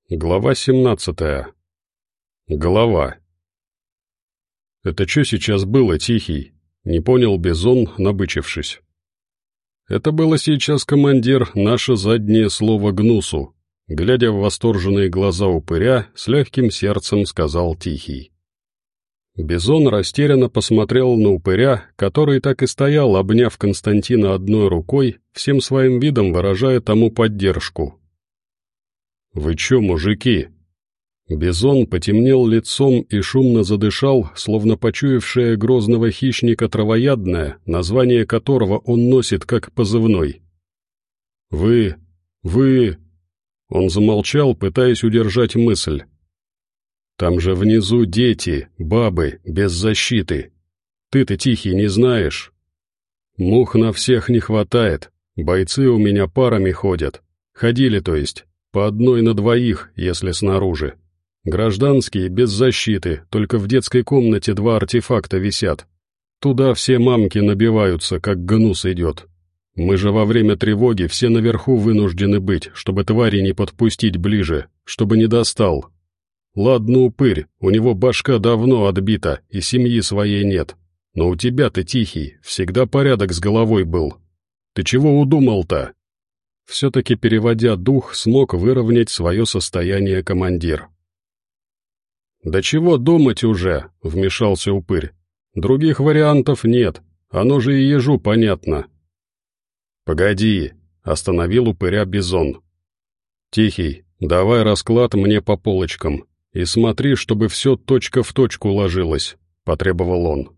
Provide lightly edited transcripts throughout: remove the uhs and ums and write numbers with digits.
Глава 17. Голова. «Это что сейчас было, Тихий?» — не понял Бизон, набычившись. «Это было сейчас, командир, наше заднее слово гнусу», — глядя в восторженные глаза упыря, с легким сердцем сказал Тихий. Бизон растерянно посмотрел на упыря, который так и стоял, обняв Константина одной рукой, всем своим видом выражая тому поддержку. «Вы чё, мужики?» Бизон потемнел лицом и шумно задышал, словно почуявшая грозного хищника травоядное, название которого он носит как позывной. «Вы... Он замолчал, пытаясь удержать мысль. «Там же внизу дети, бабы, без защиты. Ты-то, Тихий, не знаешь. Мух на всех не хватает, бойцы у меня парами ходят. Ходили, то есть. По одной на двоих, если снаружи. Гражданские без защиты, только в детской комнате 2 артефакта висят. Туда все мамки набиваются, как гнус идет. Мы же во время тревоги все наверху вынуждены быть, чтобы твари не подпустить ближе, чтобы не достал. Ладно, упырь, у него башка давно отбита, и семьи своей нет. Но у тебя-то, Тихий, всегда порядок с головой был. Ты чего удумал-то?» Все-таки, переводя дух, смог выровнять свое состояние командир. «Да чего думать уже?» — вмешался упырь. «Других вариантов нет, оно же и ежу понятно». «Погоди», — остановил упыря Бизон. «Тихий, давай расклад мне по полочкам, и смотри, чтобы все точка в точку ложилось», — потребовал он.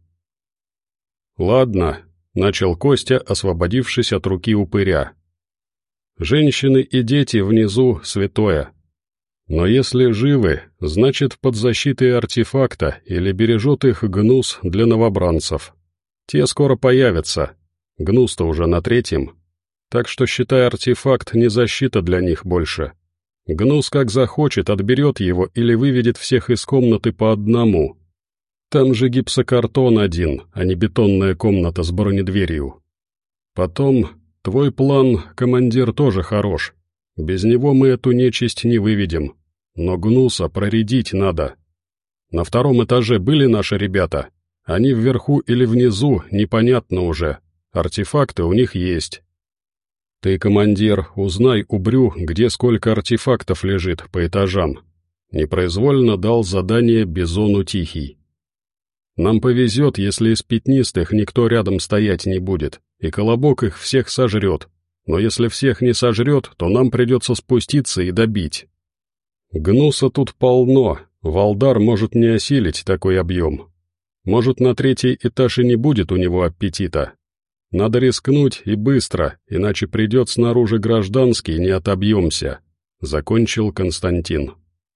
«Ладно», — начал Костя, освободившись от руки упыря. «Женщины и дети внизу святое. Но если живы, значит под защитой артефакта или бережет их гнус для новобранцев. Те скоро появятся. Гнус-то уже на 3-м. Так что, считай, артефакт не защита для них больше. Гнус как захочет, отберет его или выведет всех из комнаты по одному. Там же гипсокартон один, а не бетонная комната с бронедверью. Потом... Твой план, командир, тоже хорош. Без него мы эту нечисть не выведем. Но гнуса проредить надо. На 2-м этаже были наши ребята. Они вверху или внизу, непонятно уже. Артефакты у них есть. Ты, командир, узнай у Брю, где сколько артефактов лежит по этажам. Непроизвольно дал задание Бизону Тихий. Нам повезет, если из пятнистых никто рядом стоять не будет, и колобок их всех сожрет. Но если всех не сожрет, то нам придется спуститься и добить. Гнуса тут полно, Валдар может не осилить такой объем. Может, на 3-й этаж и не будет у него аппетита. Надо рискнуть и быстро, иначе придет снаружи гражданский, не отобьемся», — закончил Константин.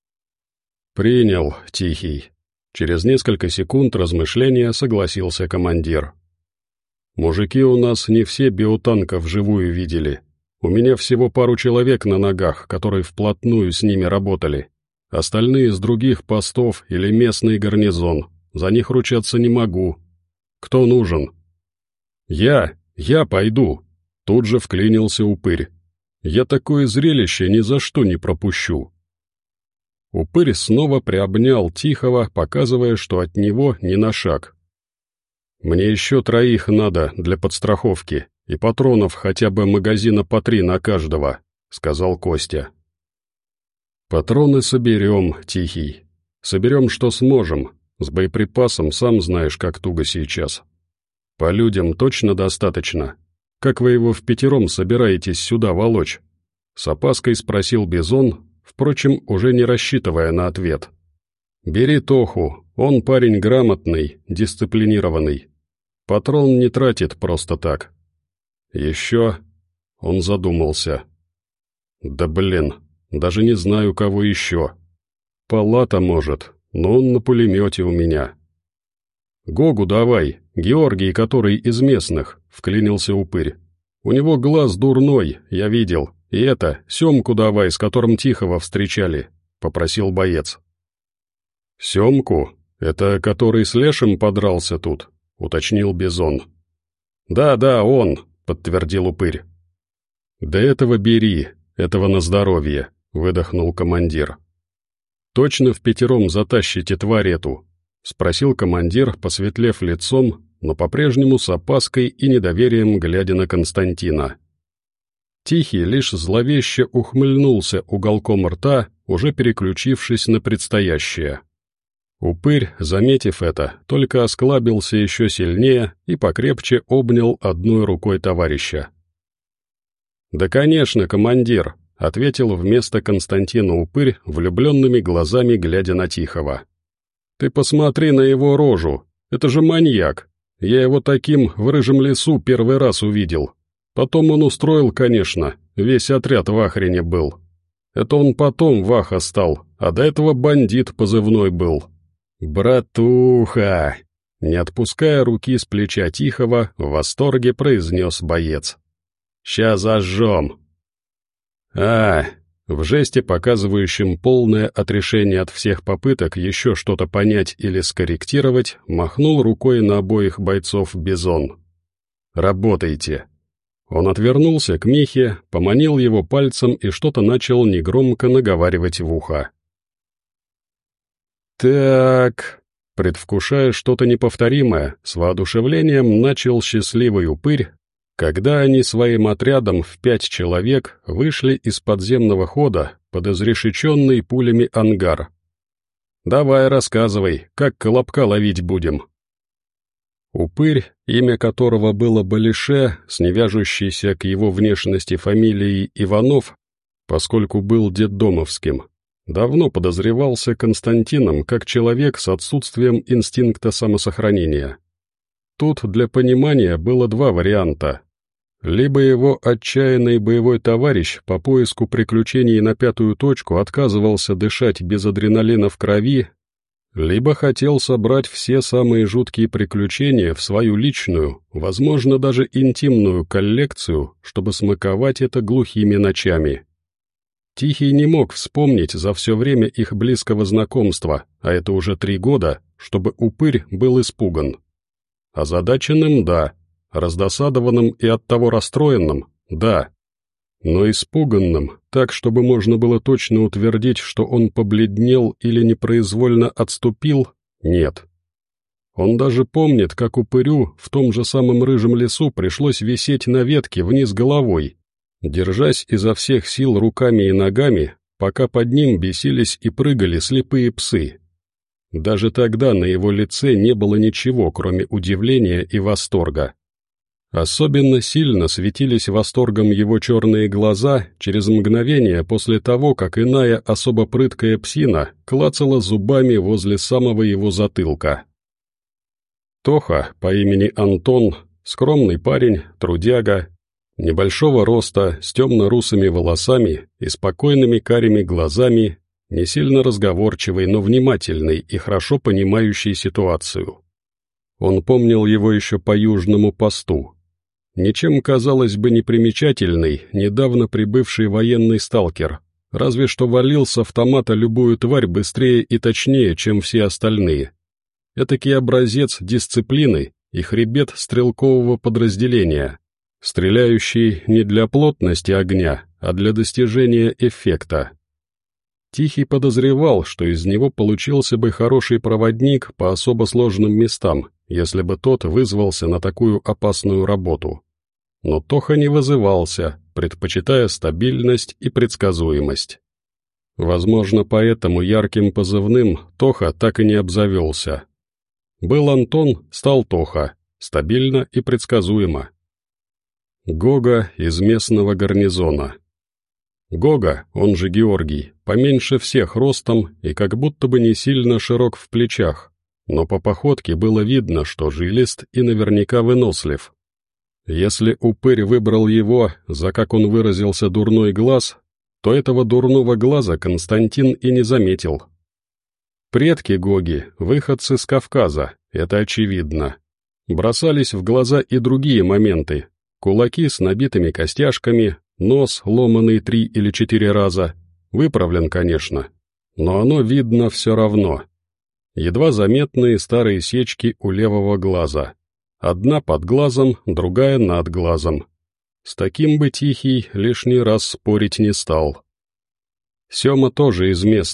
«Принял, Тихий». Через несколько секунд размышления согласился командир. «Мужики у нас не все биотанка вживую видели. У меня всего пару человек на ногах, которые вплотную с ними работали. Остальные с других постов или местный гарнизон. За них ручаться не могу. Кто нужен?» «Я пойду», — тут же вклинился упырь. «Я такое зрелище ни за что не пропущу». Упырь снова приобнял Тихого, показывая, что от него ни на шаг. «Мне еще 3 надо для подстраховки, и патронов хотя бы магазина по 3 на каждого», — сказал Костя. «Патроны соберем, Тихий. Соберем, что сможем. С боеприпасом сам знаешь, как туго сейчас. По людям точно достаточно? Как вы его в5 собираетесь сюда волочь?» С опаской спросил Бизон, впрочем, уже не рассчитывая на ответ. «Бери Тоху, он парень грамотный, дисциплинированный. Патрон не тратит просто так. Еще...» Он задумался. «Да блин, даже не знаю, кого еще. Палата, может, но он на пулемете у меня». «Гогу давай, Георгий, который из местных», — вклинился упырь. «У него глаз дурной, я видел. И это, Семку давай, с которым Тихого встречали», — попросил боец. «Семку? Это который с Лешим подрался тут?» — уточнил Бизон. «Да, он», — подтвердил упырь. «Да этого бери, этого на здоровье», — выдохнул командир. «Точно впятером затащите тварь эту?» — спросил командир, посветлев лицом, но по-прежнему с опаской и недоверием глядя на Константина. Тихий лишь зловеще ухмыльнулся уголком рта, уже переключившись на предстоящее. Упырь, заметив это, только осклабился еще сильнее и покрепче обнял одной рукой товарища. «Да, конечно, командир», — ответил вместо Константина упырь, влюбленными глазами глядя на Тихого. «Ты посмотри на его рожу, это же маньяк. Я его таким в рыжем лесу первый раз увидел. Потом он устроил, конечно, весь отряд в ахрене был. Это он потом Ваха стал, а до этого бандит позывной был». «Братуха!» — не отпуская руки с плеча Тихого, в восторге произнес боец. «Ща зажжем!» В жесте, показывающем полное отрешение от всех попыток еще что-то понять или скорректировать, махнул рукой на обоих бойцов Бизон. «Работайте!» Он отвернулся к Михе, поманил его пальцем и что-то начал негромко наговаривать в ухо. «Так...» Предвкушая что-то неповторимое, с воодушевлением начал счастливый упырь, когда они своим отрядом в 5 человек вышли из подземного хода под изрешеченный пулями ангар. «Давай рассказывай, как колобка ловить будем?» Упырь, имя которого было Балише, с невяжущейся к его внешности фамилией Иванов, поскольку был детдомовским, давно подозревался Константином как человек с отсутствием инстинкта самосохранения. Тут для понимания было 2 варианта. Либо его отчаянный боевой товарищ по поиску приключений на 5-ю точку отказывался дышать без адреналина в крови, либо хотел собрать все самые жуткие приключения в свою личную, возможно, даже интимную коллекцию, чтобы смаковать это глухими ночами. Тихий не мог вспомнить за все время их близкого знакомства, а это уже 3 года, чтобы упырь был испуган. Озадаченным — да, раздосадованным и оттого расстроенным — да, но испуганным, так, чтобы можно было точно утвердить, что он побледнел или непроизвольно отступил — нет. Он даже помнит, как упырю в том же самом рыжем лесу пришлось висеть на ветке вниз головой, держась изо всех сил руками и ногами, пока под ним бесились и прыгали слепые псы. Даже тогда на его лице не было ничего, кроме удивления и восторга. Особенно сильно светились восторгом его черные глаза через мгновение после того, как иная особо прыткая псина клацала зубами возле самого его затылка. Тоха по имени Антон, скромный парень, трудяга, небольшого роста, с темно-русыми волосами и спокойными карими глазами, не сильно разговорчивый, но внимательный и хорошо понимающий ситуацию. Он помнил его еще по южному посту. Ничем, казалось бы, непримечательный, недавно прибывший военный сталкер, разве что валил с автомата любую тварь быстрее и точнее, чем все остальные. Этакий образец дисциплины и хребет стрелкового подразделения, стреляющий не для плотности огня, а для достижения эффекта. Тихий подозревал, что из него получился бы хороший проводник по особо сложным местам, если бы тот вызвался на такую опасную работу. Но Тоха не вызывался, предпочитая стабильность и предсказуемость. Возможно, поэтому ярким позывным Тоха так и не обзавелся. Был Антон, стал Тоха, стабильно и предсказуемо. Гога из местного гарнизона. Гога, он же Георгий, поменьше всех ростом и как будто бы не сильно широк в плечах, но по походке было видно, что жилист и наверняка вынослив. Если упырь выбрал его за, как он выразился, дурной глаз, то этого дурного глаза Константин и не заметил. Предки Гоги — выходцы с Кавказа, это очевидно. Бросались в глаза и другие моменты: кулаки с набитыми костяшками, нос, ломанный 3 или 4 раза, выправлен, конечно, но оно видно все равно. Едва заметные старые сечки у левого глаза. Одна под глазом, другая над глазом. С таким бы Тихий лишний раз спорить не стал. Сема тоже из местных,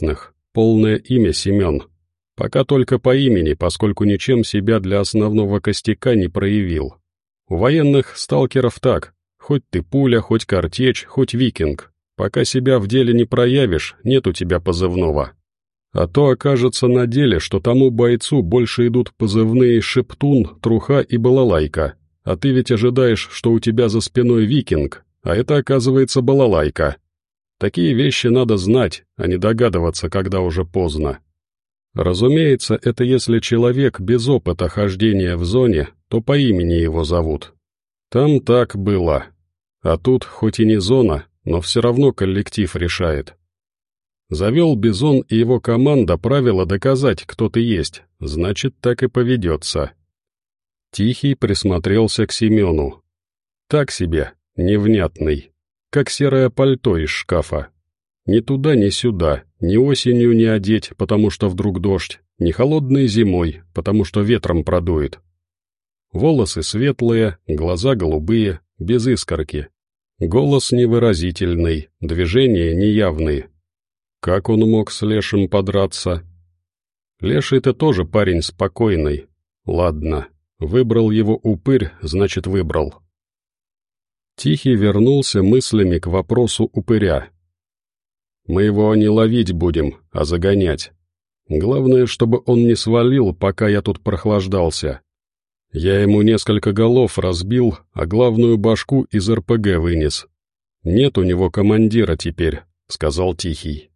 Полное имя Семен. Пока только по имени, поскольку ничем себя для основного костяка не проявил. У военных сталкеров так, хоть ты пуля, хоть картечь, хоть викинг. Пока себя в деле не проявишь, нет у тебя позывного. А то окажется на деле, что тому бойцу больше идут позывные «Шептун», «Труха» и «Балалайка». А ты ведь ожидаешь, что у тебя за спиной викинг, а это оказывается балалайка. Такие вещи надо знать, а не догадываться, когда уже поздно. Разумеется, это если человек без опыта хождения в зоне, то по имени его зовут. Там так было. А тут хоть и не зона, но все равно коллектив решает. Завел Бизон и его команда правило доказать, кто ты есть, значит, так и поведется. Тихий присмотрелся к Семену. Так себе, невнятный, как серое пальто из шкафа. Ни туда, ни сюда, ни осенью не одеть, потому что вдруг дождь, ни холодной зимой, потому что ветром продует. Волосы светлые, глаза голубые, без искорки. Голос невыразительный, движения неявные. Как он мог с Лешим подраться? Леший-то тоже парень спокойный. Ладно, выбрал его упырь, значит выбрал. Тихий вернулся мыслями к вопросу упыря. Мы его не ловить будем, а загонять. Главное, чтобы он не свалил, пока я тут прохлаждался. Я ему несколько голов разбил, а главную башку из РПГ вынес. Нет у него командира теперь, сказал Тихий.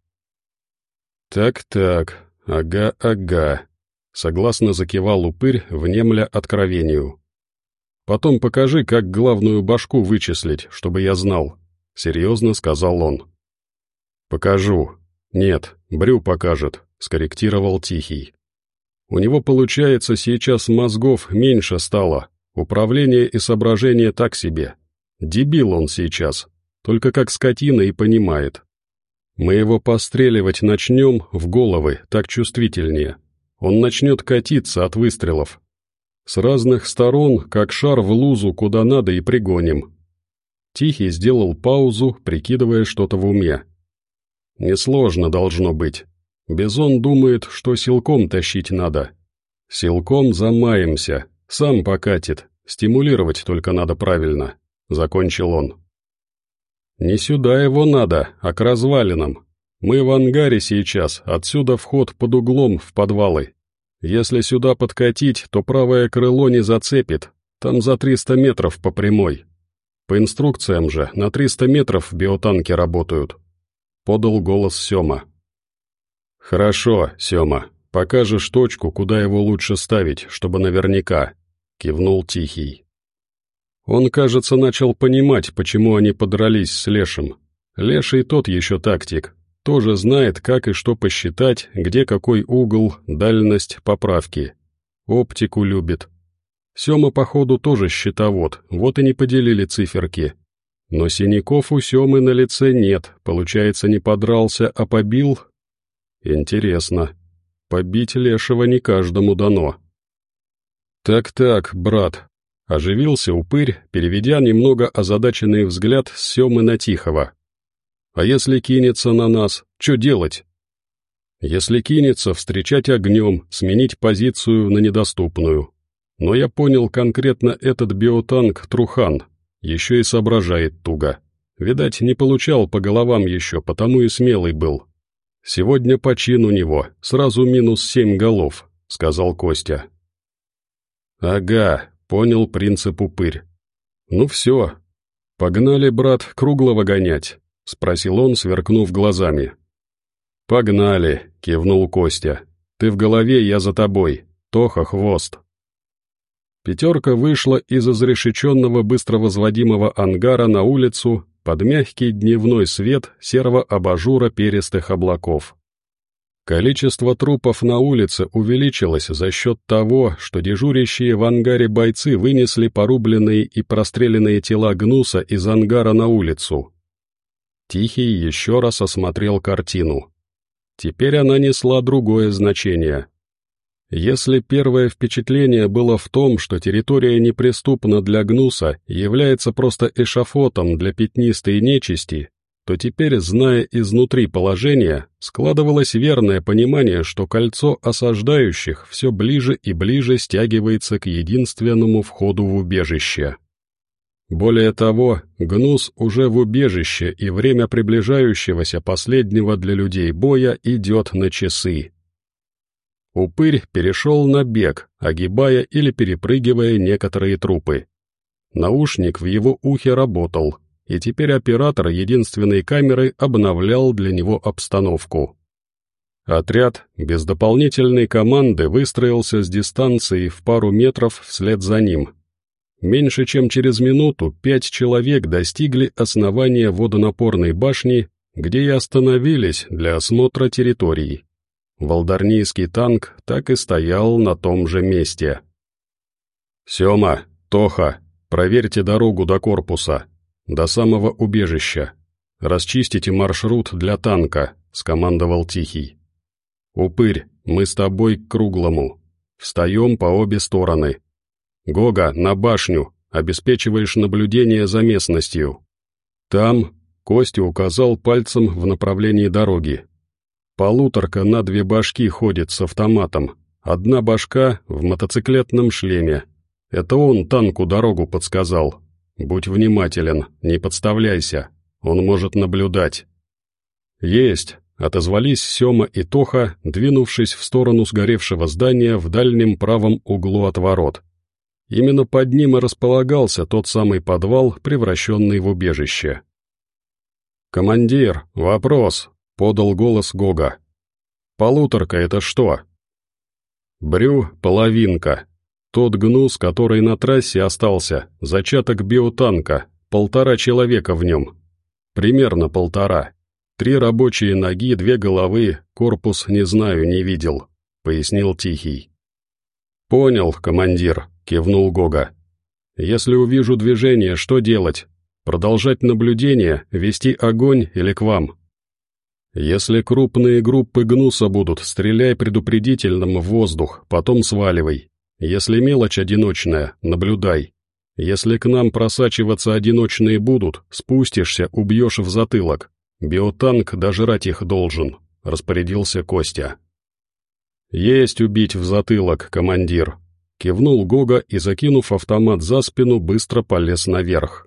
Так, ага, согласно закивал упырь, внемля откровению. Потом покажи, как главную башку вычислить, чтобы я знал, серьезно сказал он. Покажу. Нет, Брю покажет, скорректировал Тихий. У него, получается, сейчас мозгов меньше стало, управление и соображение так себе. Дебил он сейчас, только как скотина и понимает. Мы его постреливать начнем в головы, так чувствительнее. Он начнет катиться от выстрелов. С разных сторон, как шар в лузу, куда надо, и пригоним. Тихий сделал паузу, прикидывая что-то в уме. Несложно должно быть. Бизон думает, что силком тащить надо. Силком замаемся, сам покатит, стимулировать только надо правильно, закончил он. Не сюда его надо, а к развалинам. Мы в ангаре сейчас, отсюда вход под углом в подвалы. Если сюда подкатить, то правое крыло не зацепит, там за 300 метров по прямой. По инструкциям же на 300 метров биотанки работают. Подал голос Сёма. «Хорошо, Сёма, покажешь точку, куда его лучше ставить, чтобы наверняка», — кивнул Тихий. Он, кажется, начал понимать, почему они подрались с Лешим. Леший тот еще тактик, тоже знает, как и что посчитать, где какой угол, дальность, поправки. Оптику любит. Сёма, походу, тоже счетовод, вот и не поделили циферки. Но синяков у Сёмы на лице нет, получается, не подрался, а побил? Интересно. Побить Лешего не каждому дано. Так, брат. Оживился упырь, переведя немного озадаченный взгляд с Сёмы на Тихого. А если кинется на нас, что делать? Если кинется, встречать огнем, сменить позицию на недоступную. Но я понял конкретно этот биотанк Трухан. Еще и соображает туго. Видать, не получал по головам еще, потому и смелый был. Сегодня почин у него, сразу -7 голов, сказал Костя. Ага, понял принцип упырь. Ну все, погнали, брат, Круглого гонять, спросил он, сверкнув глазами. Погнали, кивнул Костя. Ты в голове, я за тобой, Тоха хвост. Пятерка вышла из изрешеченного быстро возводимого ангара на улицу под мягкий дневной свет серого абажура перистых облаков. Количество трупов на улице увеличилось за счет того, что дежурящие в ангаре бойцы вынесли порубленные и простреленные тела гнуса из ангара на улицу. Тихий еще раз осмотрел картину. Теперь она несла другое значение. Если первое впечатление было в том, что территория неприступна для гнуса и является просто эшафотом для пятнистой нечисти, то теперь, зная изнутри положение, складывалось верное понимание, что кольцо осаждающих все ближе и ближе стягивается к единственному входу в убежище. Более того, Гнус уже в убежище, и время приближающегося последнего для людей боя идет на часы. Упырь перешел на бег, огибая или перепрыгивая некоторые трупы. Наушник в его ухе работал, и теперь оператор единственной камеры обновлял для него обстановку. Отряд без дополнительной команды выстроился с дистанцией в пару метров вслед за ним. Меньше чем через минуту 5 человек достигли основания водонапорной башни, где и остановились для осмотра территории. Волдарнийский танк так и стоял на том же месте. «Сема, Тоха, проверьте дорогу до корпуса, до самого убежища. Расчистите маршрут для танка», — скомандовал Тихий. «Упырь, мы с тобой к круглому. Встаем по обе стороны. Гога, на башню, обеспечиваешь наблюдение за местностью. Там», — Костя указал пальцем в направлении дороги. «Полуторка на 2 башки ходит с автоматом. Одна башка в мотоциклетном шлеме. Это он танку дорогу подсказал. Будь внимателен, не подставляйся, он может наблюдать». «Есть», — отозвались Сема и Тоха, двинувшись в сторону сгоревшего здания в дальнем правом углу от ворот. Именно под ним и располагался тот самый подвал, превращенный в убежище. «Командир, вопрос», — подал голос Гога. «Полуторка — это что?» «Брю — половинка. Тот Гнус, который на трассе остался, зачаток биотанка, 1,5 человека в нем. Примерно 1,5. 3 рабочие ноги, 2 головы, корпус не знаю, не видел», — пояснил Тихий. «Понял, командир», — кивнул Гога. «Если увижу движение, что делать? Продолжать наблюдение, вести огонь или к вам?» «Если крупные группы Гнуса будут, стреляй предупредительным в воздух, потом сваливай. Если мелочь одиночная, наблюдай. Если к нам просачиваться одиночные будут, спустишься, убьешь в затылок. Биотанк дожрать их должен», — распорядился Костя. «Есть убить в затылок, командир», — кивнул Гога и, закинув автомат за спину, быстро полез наверх.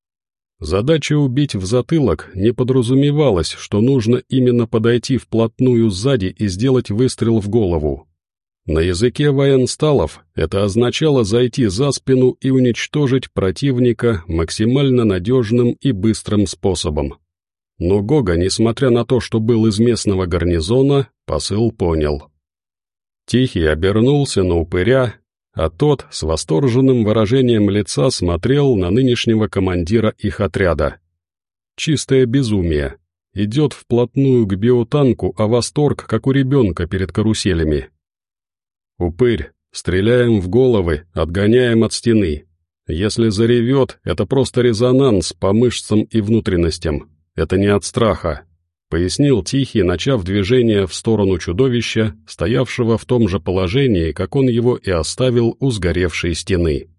Задача убить в затылок не подразумевалась, что нужно именно подойти вплотную сзади и сделать выстрел в голову. На языке военсталов это означало зайти за спину и уничтожить противника максимально надежным и быстрым способом. Но Гога, несмотря на то, что был из местного гарнизона, посыл понял. Тихий обернулся на упыря, а тот с восторженным выражением лица смотрел на нынешнего командира их отряда. Чистое безумие. Идет вплотную к биотанку, а восторг, как у ребенка перед каруселями. «Упырь, стреляем в головы, отгоняем от стены. Если заревет, это просто резонанс по мышцам и внутренностям. Это не от страха», — пояснил Тихий, начав движение в сторону чудовища, стоявшего в том же положении, как он его и оставил у сгоревшей стены.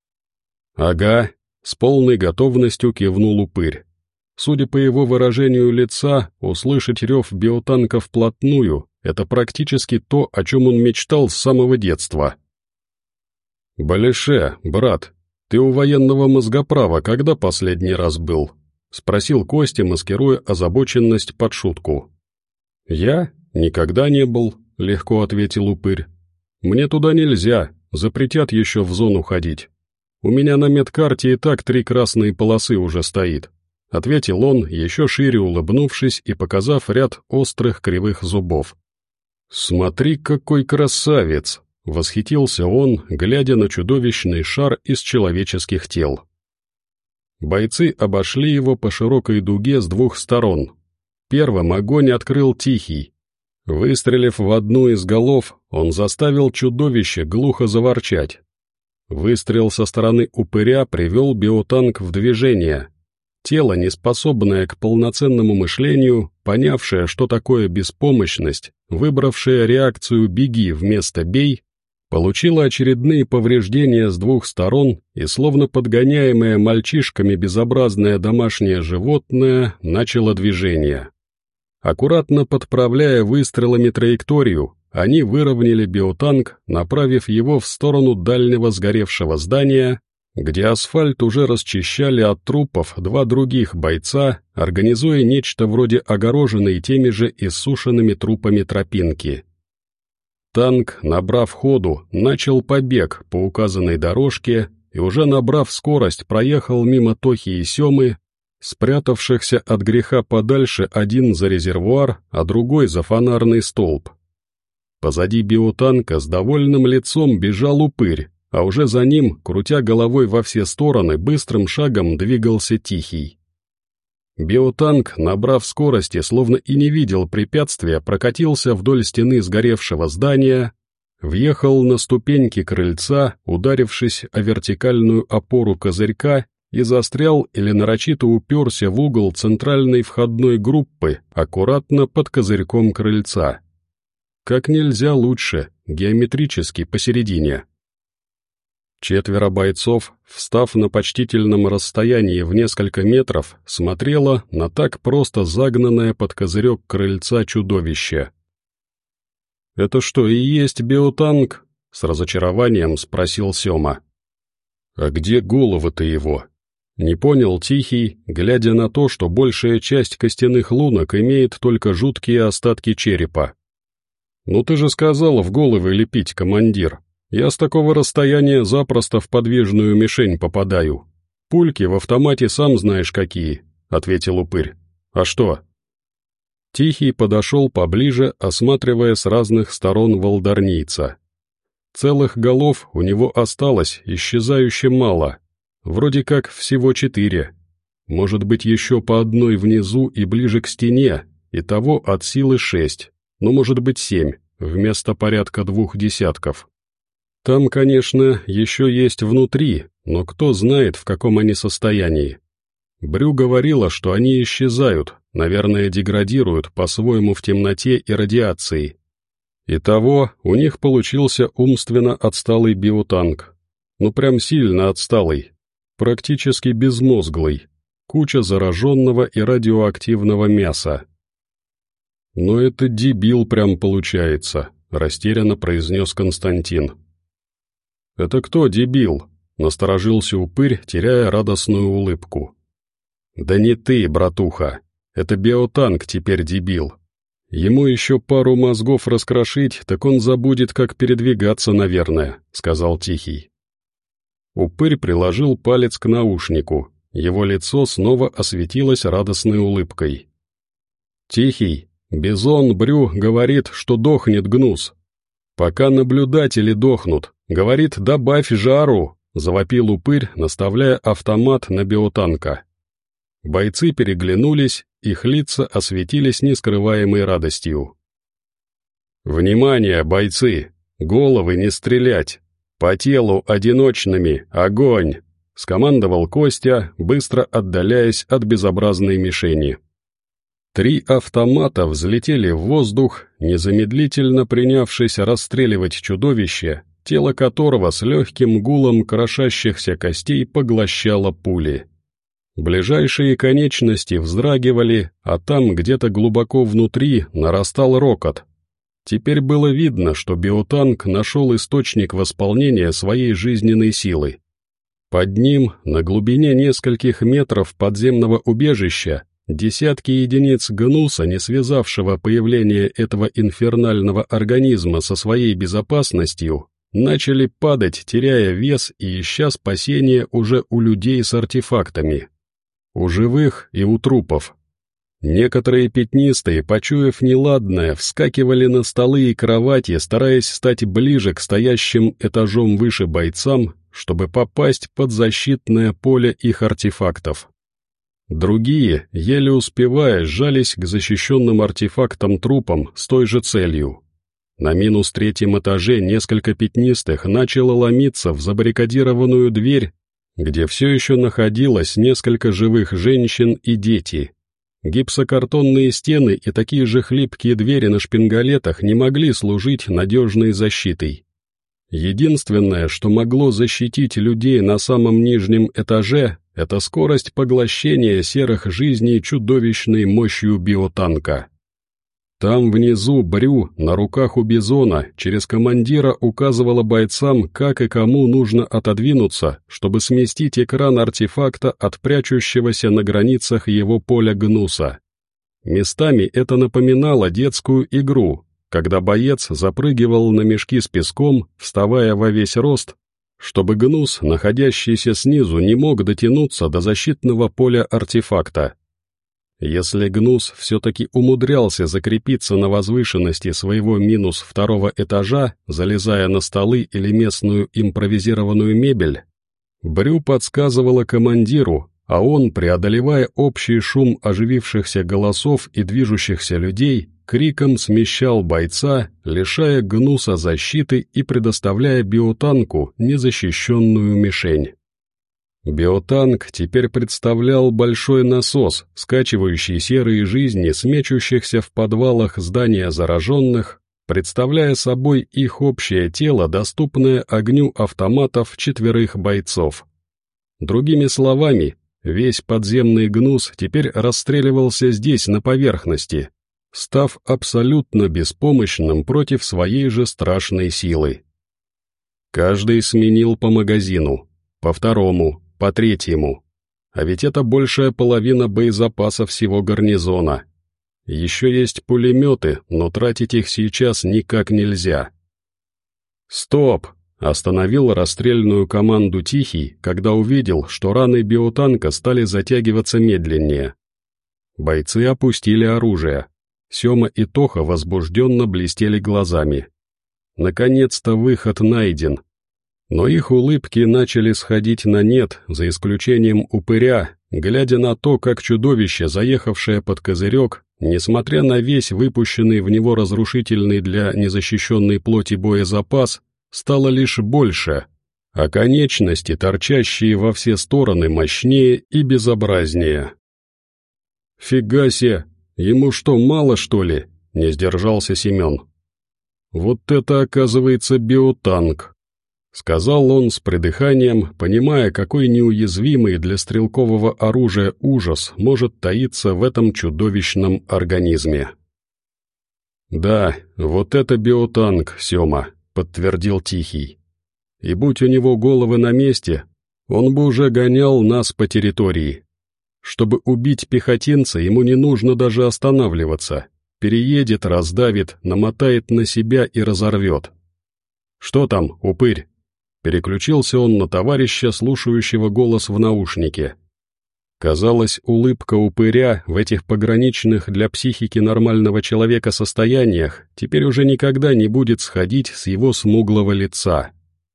«Ага», — с полной готовностью кивнул упырь. Судя по его выражению лица, услышать рев биотанка вплотную — это практически то, о чем он мечтал с самого детства. «Балеше, брат, ты у военного мозгоправа когда последний раз был?» — спросил Костя, маскируя озабоченность под шутку. «Я? Никогда не был», — легко ответил упырь. «Мне туда нельзя, запретят еще в зону ходить. У меня на медкарте и так 3 красные полосы уже стоит», — ответил он, еще шире улыбнувшись и показав ряд острых кривых зубов. «Смотри, какой красавец!» — восхитился он, глядя на чудовищный шар из человеческих тел. Бойцы обошли его по широкой дуге с 2 сторон. Первым огонь открыл Тихий. Выстрелив в одну из голов, он заставил чудовище глухо заворчать. Выстрел со стороны упыря привел биотанк в движение. Тело, неспособное к полноценному мышлению, понявшее, что такое беспомощность, выбравшее реакцию «беги» вместо «бей», получила очередные повреждения с двух сторон, и, словно подгоняемое мальчишками безобразное домашнее животное, начало движение. Аккуратно подправляя выстрелами траекторию, они выровняли биотанк, направив его в сторону дальнего сгоревшего здания, где асфальт уже расчищали от трупов два других бойца, организуя нечто вроде огороженной теми же иссушенными трупами тропинки. Танк, набрав ходу, начал побег по указанной дорожке и, уже набрав скорость, проехал мимо Тохи и Семы, спрятавшихся от греха подальше один за резервуар, а другой за фонарный столб. Позади биотанка с довольным лицом бежал упырь, а уже за ним, крутя головой во все стороны, быстрым шагом двигался Тихий. Биотанк, набрав скорости, словно и не видел препятствия, прокатился вдоль стены сгоревшего здания, въехал на ступеньки крыльца, ударившись о вертикальную опору козырька, и застрял или нарочито уперся в угол центральной входной группы, аккуратно под козырьком крыльца. Как нельзя лучше, геометрически посередине. Четверо бойцов, встав на почтительном расстоянии в несколько метров, смотрело на так просто загнанное под козырек крыльца чудовище. «Это что, и есть биотанк?» — с разочарованием спросил Сема. «А где головы-то его?» Не понял Тихий, глядя на то, что большая часть костяных лунок имеет только жуткие остатки черепа. «Ну ты же сказал в головы лепить, командир. Я с такого расстояния запросто в подвижную мишень попадаю. Пульки в автомате сам знаешь какие», — ответил упырь. «А что?» Тихий подошел поближе, осматривая с разных сторон волдарнийца. Целых голов у него осталось исчезающе мало. Вроде как всего 4. Может быть, еще по одной внизу и ближе к стене, итого от силы 6, но может быть 7, вместо порядка 2 десятков. Там, конечно, еще есть внутри, но кто знает, в каком они состоянии. Брю говорила, что они исчезают, наверное, деградируют по-своему в темноте и радиации. Итого, у них получился умственно отсталый биотанк. Ну прям сильно отсталый. Практически безмозглый, куча зараженного и радиоактивного мяса. «Но это дебил прям получается», — растерянно произнес Константин. «Это кто дебил?» — насторожился упырь, теряя радостную улыбку. «Да не ты, братуха, это биотанк теперь дебил. Ему еще пару мозгов раскрошить, так он забудет, как передвигаться, наверное», — сказал Тихий. Упырь приложил палец к наушнику, его лицо снова осветилось радостной улыбкой. «Тихий, Бизон Брю говорит, что дохнет гнус. Пока наблюдатели дохнут, говорит, добавь жару», — завопил упырь, наставляя автомат на биотанка. Бойцы переглянулись, их лица осветились нескрываемой радостью. «Внимание, бойцы! Головы не стрелять! По телу одиночными, огонь!» — скомандовал Костя, быстро отдаляясь от безобразной мишени. 3 автомата взлетели в воздух, незамедлительно принявшись расстреливать чудовище, тело которого с легким гулом крошащихся костей поглощало пули. Ближайшие конечности вздрагивали, а там где-то глубоко внутри нарастал рокот. Теперь было видно, что биотанк нашел источник восполнения своей жизненной силы. Под ним, на глубине нескольких метров подземного убежища, десятки единиц гнуса, не связавшего появление этого инфернального организма со своей безопасностью, начали падать, теряя вес и ища спасения уже у людей с артефактами. У живых и у трупов. Некоторые пятнистые, почуяв неладное, вскакивали на столы и кровати, стараясь стать ближе к стоящим этажом выше бойцам, чтобы попасть под защитное поле их артефактов. Другие, еле успевая, сжались к защищенным артефактам трупам с той же целью. На -3 этаже несколько пятнистых начало ломиться в забаррикадированную дверь, где все еще находилось несколько живых женщин и дети. Гипсокартонные стены и такие же хлипкие двери на шпингалетах не могли служить надежной защитой. Единственное, что могло защитить людей на самом нижнем этаже, это скорость поглощения серых жизней чудовищной мощью биотанка. Там внизу Брю, на руках у Бизона, через командира указывала бойцам, как и кому нужно отодвинуться, чтобы сместить экран артефакта от прячущегося на границах его поля гнуса. Местами это напоминало детскую игру, когда боец запрыгивал на мешки с песком, вставая во весь рост, чтобы гнус, находящийся снизу, не мог дотянуться до защитного поля артефакта. Если гнус все-таки умудрялся закрепиться на возвышенности своего минус второго этажа, залезая на столы или местную импровизированную мебель, Брю подсказывала командиру, а он, преодолевая общий шум оживившихся голосов и движущихся людей, криком смещал бойца, лишая гнуса защиты и предоставляя биотанку незащищенную мишень. Биотанк теперь представлял большой насос, скачивающий серые жизни с мечущихся в подвалах здания зараженных, представляя собой их общее тело, доступное огню автоматов 4 бойцов. Другими словами, весь подземный гнус теперь расстреливался здесь, на поверхности, став абсолютно беспомощным против своей же страшной силы. Каждый сменил по магазину, по второму, по третьему. А ведь это большая половина боезапаса всего гарнизона. Еще есть пулеметы, но тратить их сейчас никак нельзя. «Стоп!» — остановил расстрельную команду Тихий, когда увидел, что раны биотанка стали затягиваться медленнее. Бойцы опустили оружие. Сема и Тоха возбужденно блестели глазами. Наконец-то выход найден. Но их улыбки начали сходить на нет, за исключением упыря, глядя на то, как чудовище, заехавшее под козырек, несмотря на весь выпущенный в него разрушительный для незащищенной плоти боезапас, стало лишь больше, а конечности, торчащие во все стороны, мощнее и безобразнее. «Фига себе! Ему что, мало, что ли?» — не сдержался Семен. «Вот это, оказывается, биотанк!» — сказал он с придыханием, понимая, какой неуязвимый для стрелкового оружия ужас может таиться в этом чудовищном организме. «Да, вот это биотанк, Сема», — подтвердил Тихий. «И будь у него головы на месте, он бы уже гонял нас по территории. Чтобы убить пехотинца, ему не нужно даже останавливаться. Переедет, раздавит, намотает на себя и разорвет. Что там, упырь?» Переключился он на товарища, слушающего голос в наушнике. Казалось, улыбка упыря в этих пограничных для психики нормального человека состояниях теперь уже никогда не будет сходить с его смуглого лица.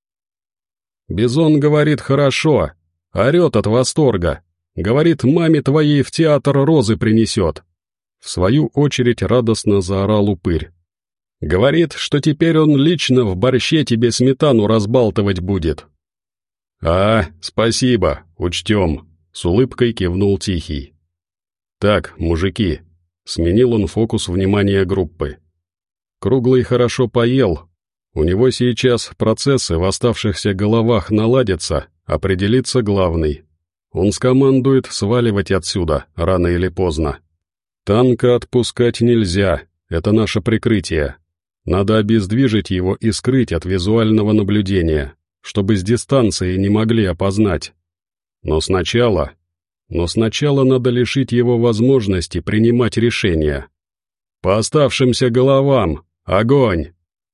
«Бизон говорит хорошо, орет от восторга. Говорит, маме твоей в театр розы принесет». В свою очередь радостно заорал упырь. «Говорит, что теперь он лично в борще тебе сметану разбалтывать будет». «А, спасибо, учтем», — с улыбкой кивнул Тихий. «Так, мужики», — сменил он фокус внимания группы. «Круглый хорошо поел. У него сейчас процессы в оставшихся головах наладятся, определится главный. Он скомандует сваливать отсюда, рано или поздно. Танка отпускать нельзя, это наше прикрытие. Надо обездвижить его и скрыть от визуального наблюдения, чтобы с дистанции не могли опознать. Но сначала надо лишить его возможности принимать решения. По оставшимся головам, огонь!»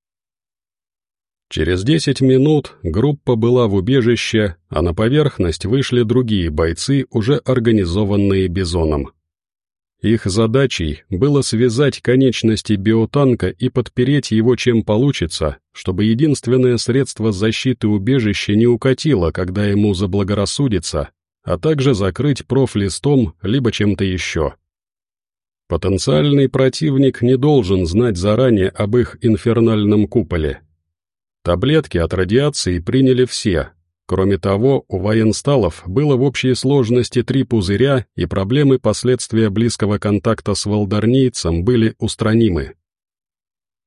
Через 10 минут группа была в убежище, а на поверхность вышли другие бойцы, уже организованные Бизоном. Их задачей было связать конечности биотанка и подпереть его чем получится, чтобы единственное средство защиты убежища не укатило, когда ему заблагорассудится, а также закрыть профлистом либо чем-то еще. Потенциальный противник не должен знать заранее об их инфернальном куполе. Таблетки от радиации приняли все. Кроме того, у военсталов было в общей сложности 3 пузыря, и проблемы последствия близкого контакта с волдарнийцем были устранимы.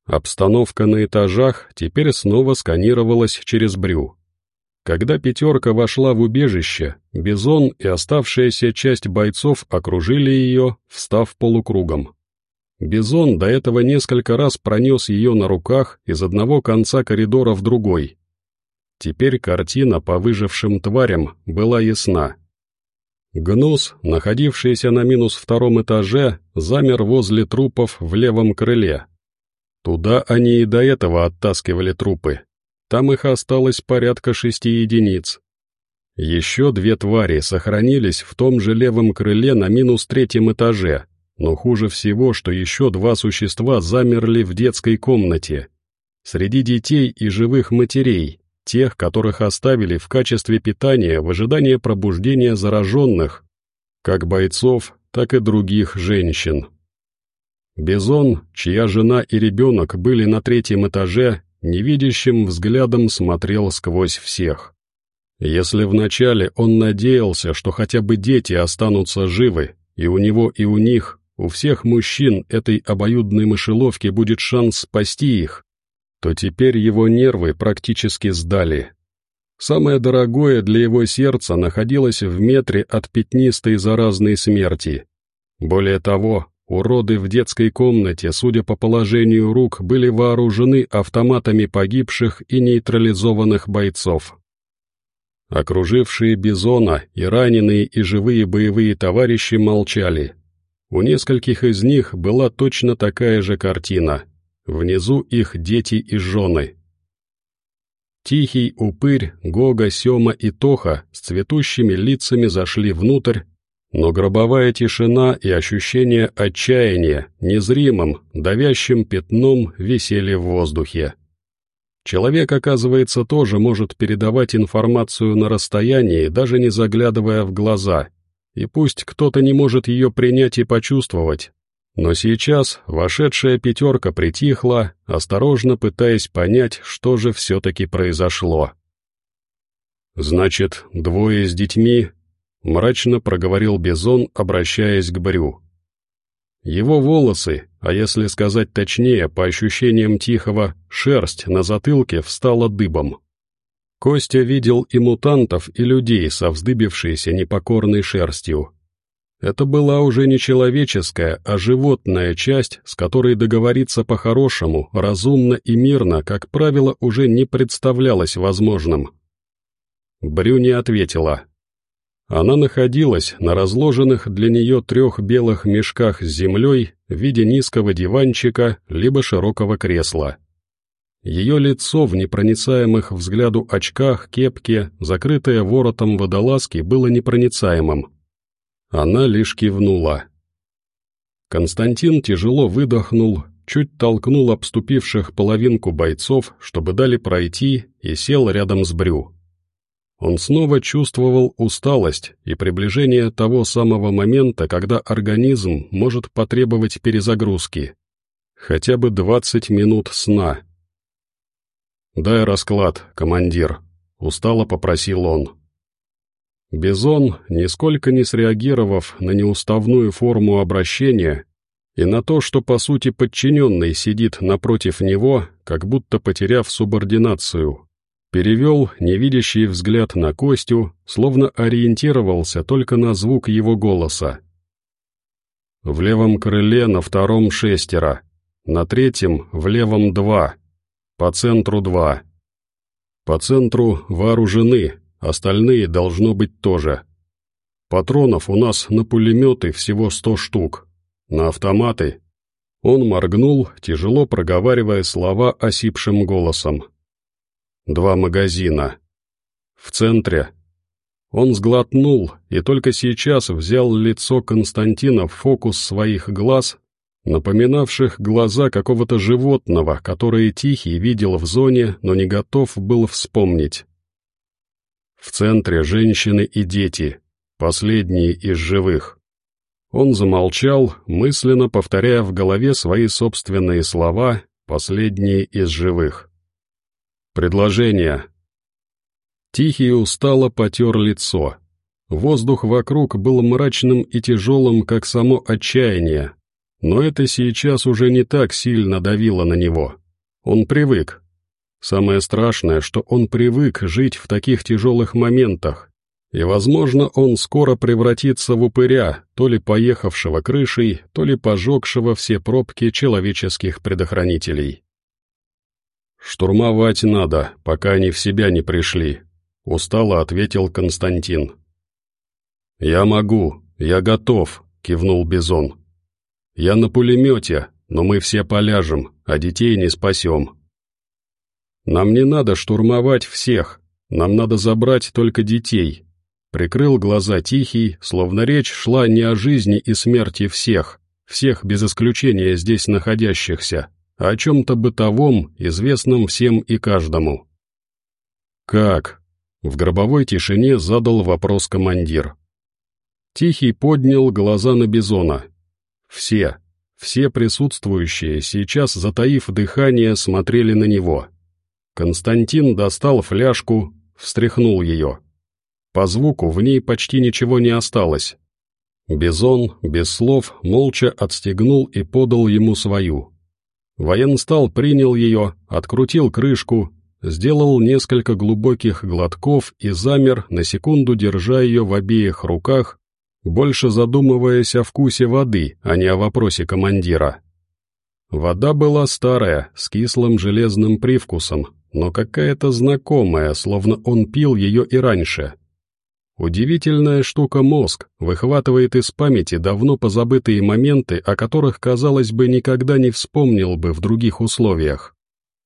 Обстановка на этажах теперь снова сканировалась через Брю. Когда пятерка вошла в убежище, Бизон и оставшаяся часть бойцов окружили ее, встав полукругом. Бизон до этого несколько раз пронес ее на руках из одного конца коридора в другой. Теперь картина по выжившим тварям была ясна. Гнус, находившийся на -2 этаже, замер возле трупов в левом крыле. Туда они и до этого оттаскивали трупы. Там их осталось порядка 6 единиц. Еще 2 твари сохранились в том же левом крыле на -3 этаже, но хуже всего, что еще 2 существа замерли в детской комнате. Среди детей и живых матерей, тех, которых оставили в качестве питания в ожидании пробуждения зараженных, как бойцов, так и других женщин. Бизон, чья жена и ребенок были на 3 этаже, невидящим взглядом смотрел сквозь всех. Если вначале он надеялся, что хотя бы дети останутся живы, и у него, и у них, у всех мужчин этой обоюдной мышеловки будет шанс спасти их, то теперь его нервы практически сдали. Самое дорогое для его сердца находилось в метре от пятнистой заразной смерти. Более того, уроды в детской комнате, судя по положению рук, были вооружены автоматами погибших и нейтрализованных бойцов. Окружившие Бизона и раненые и живые боевые товарищи молчали. У нескольких из них была точно такая же картина. Внизу их дети и жены. Тихий, Упырь, Гога, Сема и Тоха с цветущими лицами зашли внутрь, но гробовая тишина и ощущение отчаяния незримым, давящим пятном висели в воздухе. Человек, оказывается, тоже может передавать информацию на расстоянии, даже не заглядывая в глаза, и пусть кто-то не может ее принять и почувствовать, но сейчас вошедшая пятерка притихла, осторожно пытаясь понять, что же все-таки произошло. «Значит, 2 с детьми?» — мрачно проговорил Бизон, обращаясь к Брю. Его волосы, а если сказать точнее, по ощущениям Тихого, шерсть на затылке встала дыбом. Костя видел и мутантов, и людей со вздыбившейся непокорной шерстью. Это была уже не человеческая, а животная часть, с которой договориться по-хорошему, разумно и мирно, как правило, уже не представлялось возможным. Брю не ответила. Она находилась на разложенных для нее 3 белых мешках с землей в виде низкого диванчика либо широкого кресла. Ее лицо в непроницаемых взгляду очках, кепке, закрытое воротом водолазки, было непроницаемым. Она лишь кивнула. Константин тяжело выдохнул, чуть толкнул обступивших половинку бойцов, чтобы дали пройти, и сел рядом с Брю. Он снова чувствовал усталость и приближение того самого момента, когда организм может потребовать перезагрузки. Хотя бы 20 минут сна. «Дай расклад, командир», — устало попросил он. Бизон, нисколько не среагировав на неуставную форму обращения и на то, что по сути подчиненный сидит напротив него, как будто потеряв субординацию, перевел невидящий взгляд на Костю, словно ориентировался только на звук его голоса. В левом крыле на 2 6, на 3 в левом 2, по центру 2. По центру вооружены, остальные должно быть тоже. Патронов у нас на пулеметы всего 100 штук, на автоматы. Он моргнул, тяжело проговаривая слова осипшим голосом. 2 магазина. В центре. Он сглотнул и только сейчас взял лицо Константина в фокус своих глаз, напоминавших глаза какого-то животного, которое Тихий видел в зоне, но не готов был вспомнить. В центре женщины и дети, последние из живых. Он замолчал, мысленно повторяя в голове свои собственные слова, последние из живых. Предложение. Тихий устало потер лицо. Воздух вокруг был мрачным и тяжелым, как само отчаяние, Но это сейчас уже не так сильно давило на него. Он привык. Самое страшное, что он привык жить в таких тяжелых моментах, и, возможно, он скоро превратится в упыря, то ли поехавшего крышей, то ли пожегшего все пробки человеческих предохранителей. «Штурмовать надо, пока они в себя не пришли», — устало ответил Константин. «Я могу, я готов», — кивнул Бизон. «Я на пулемете, но мы все поляжем, а детей не спасем». «Нам не надо штурмовать всех, нам надо забрать только детей», — прикрыл глаза Тихий, словно речь шла не о жизни и смерти всех без исключения здесь находящихся, а о чем-то бытовом, известном всем и каждому. «Как?» — в гробовой тишине задал вопрос командир. Тихий поднял глаза на Бизона. Все присутствующие, сейчас, затаив дыхание, смотрели на него. Константин достал фляжку, встряхнул ее. По звуку в ней почти ничего не осталось. Бизон, без слов, молча отстегнул и подал ему свою. Военстал принял ее, открутил крышку, сделал несколько глубоких глотков и замер, на секунду держа ее в обеих руках, больше задумываясь о вкусе воды, а не о вопросе командира. Вода была старая, с кислым железным привкусом, но какая-то знакомая, словно он пил ее и раньше. Удивительная штука мозг, выхватывает из памяти давно позабытые моменты, о которых, казалось бы, никогда не вспомнил бы в других условиях.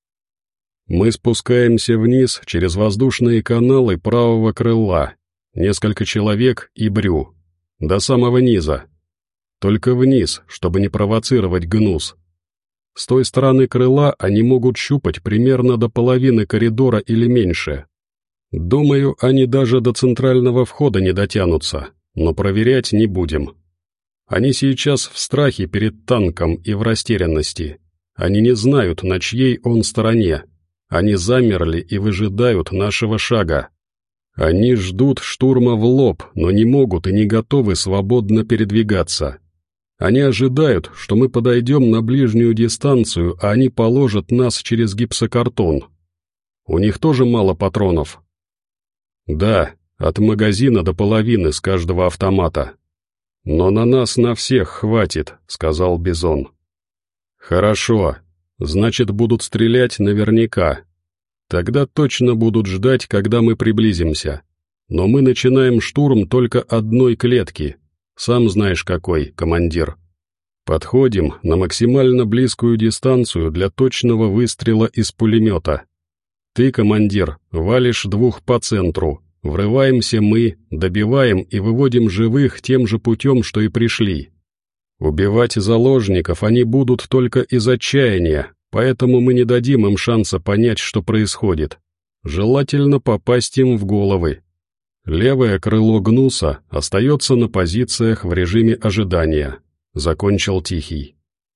Мы спускаемся вниз через воздушные каналы правого крыла, несколько человек и Брю, до самого низа. Только вниз, чтобы не провоцировать гнус. С той стороны крыла они могут щупать примерно до половины коридора или меньше. Думаю, они даже до центрального входа не дотянутся, но проверять не будем. Они сейчас в страхе перед танком и в растерянности. Они не знают, на чьей он стороне. Они замерли и выжидают нашего шага. Они ждут штурма в лоб, но не могут и не готовы свободно передвигаться. Они ожидают, что мы подойдем на ближнюю дистанцию, а они положат нас через гипсокартон. У них тоже мало патронов. Да, от магазина до половины с каждого автомата. Но на нас на всех хватит, сказал Бизон. Хорошо, значит, будут стрелять наверняка. Тогда точно будут ждать, когда мы приблизимся. Но мы начинаем штурм только одной клетки. Сам знаешь какой, командир. Подходим на максимально близкую дистанцию для точного выстрела из пулемета. Ты, командир, валишь двух по центру. Врываемся мы, добиваем и выводим живых тем же путем, что и пришли. Убивать заложников они будут только из отчаяния, поэтому мы не дадим им шанса понять, что происходит. Желательно попасть им в головы. Левое крыло гнуса остается на позициях в режиме ожидания, закончил Тихий.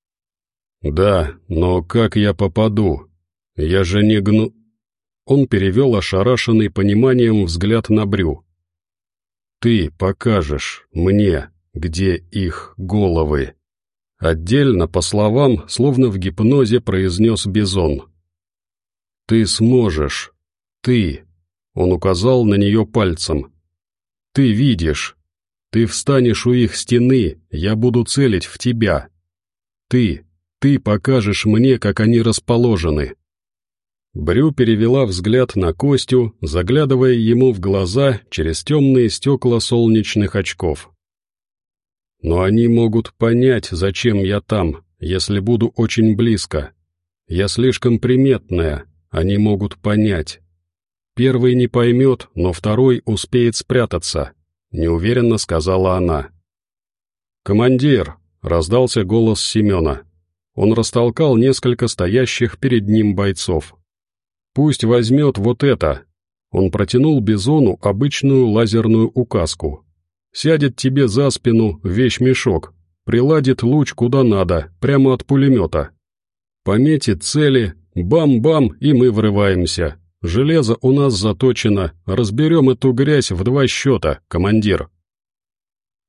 Да, но как я попаду? Я же не гну... Он перевел ошарашенный пониманием взгляд на Брю. «Ты покажешь мне, где их головы». Отдельно, по словам, словно в гипнозе произнес Бизон. «Ты сможешь. Ты». Он указал на нее пальцем. «Ты видишь. Ты встанешь у их стены, я буду целить в тебя. Ты покажешь мне, как они расположены». Брю перевела взгляд на Костю, заглядывая ему в глаза через темные стекла солнечных очков. «Но они могут понять, зачем я там, если буду очень близко. Я слишком приметная, они могут понять. Первый не поймет, но второй успеет спрятаться», — неуверенно сказала она. «Командир!» — раздался голос Семена. Он растолкал несколько стоящих перед ним бойцов. «Пусть возьмет вот это». Он протянул Бизону обычную лазерную указку. «Сядет тебе за спину вещмешок, приладит луч куда надо, прямо от пулемета. Пометит цели, бам-бам, и мы врываемся. Железо у нас заточено, разберем эту грязь в 2 счета, командир».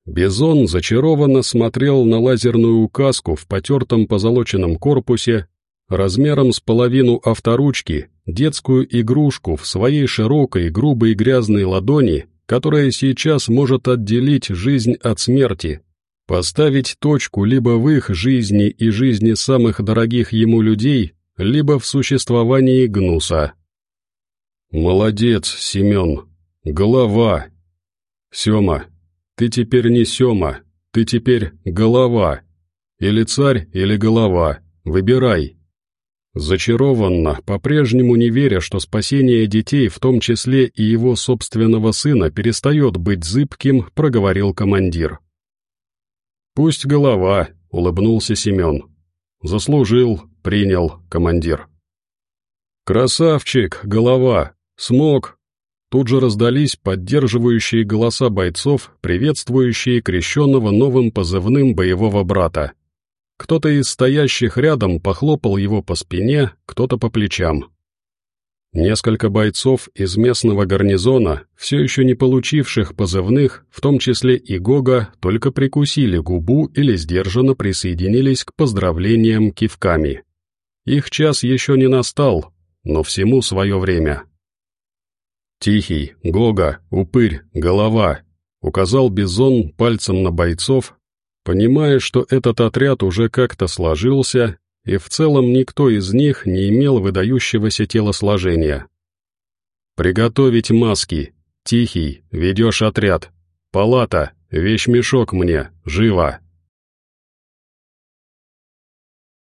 Бизон зачарованно смотрел на лазерную указку в потертом позолоченном корпусе, размером с половину авторучки, детскую игрушку в своей широкой, грубой и грязной ладони, которая сейчас может отделить жизнь от смерти, поставить точку либо в их жизни и жизни самых дорогих ему людей, либо в существовании Гнуса. «Молодец, Семен! Голова! Сема, ты теперь не Сема, ты теперь голова! Или царь, или голова, выбирай!» Зачарованно, по-прежнему не веря, что спасение детей, в том числе и его собственного сына, перестает быть зыбким, проговорил командир. «Пусть голова», — улыбнулся Семен. «Заслужил, принял командир». «Красавчик, голова, смог!» Тут же раздались поддерживающие голоса бойцов, приветствующие крещенного новым позывным боевого брата. Кто-то из стоящих рядом похлопал его по спине, кто-то по плечам. Несколько бойцов из местного гарнизона, все еще не получивших позывных, в том числе и Гога, только прикусили губу или сдержанно присоединились к поздравлениям кивками. Их час еще не настал, но всему свое время. «Тихий, Гога, Упырь, Голова», — указал Бизон пальцем на бойцов, понимая, что этот отряд уже как-то сложился, и в целом никто из них не имел выдающегося телосложения. «Приготовить маски. Тихий, ведешь отряд. Палата, вещмешок мне, живо!»